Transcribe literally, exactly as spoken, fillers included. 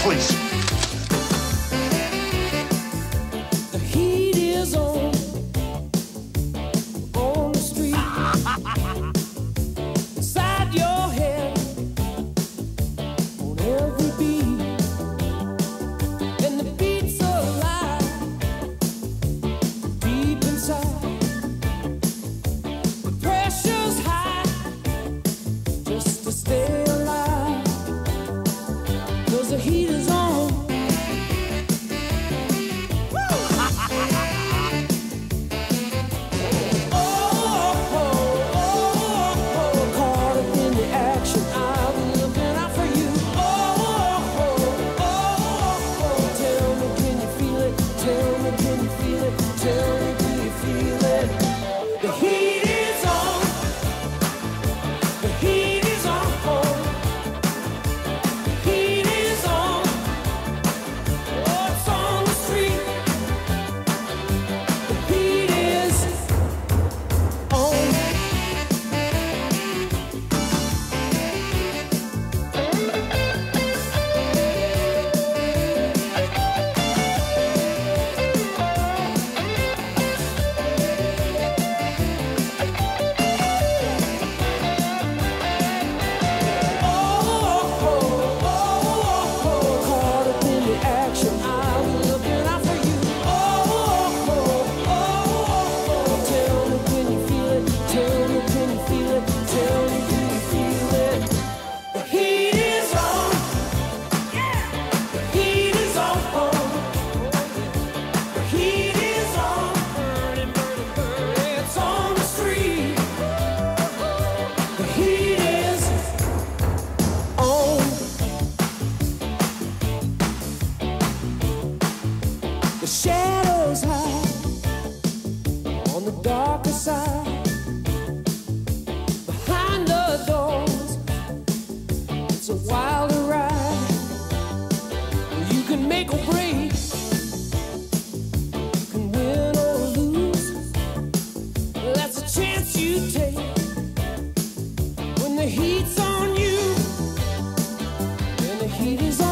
please. The heat is on, on the street. Inside your head, on every beat. And the beat's alive, deep inside. The pressure's high, just to stay alive. 'Cause the heat is on. The shadows hide on the darker side. Behind the doors, it's a wilder ride. You can make or break, you can win or lose. That's a chance you take when the heat's on you, and the heat is on.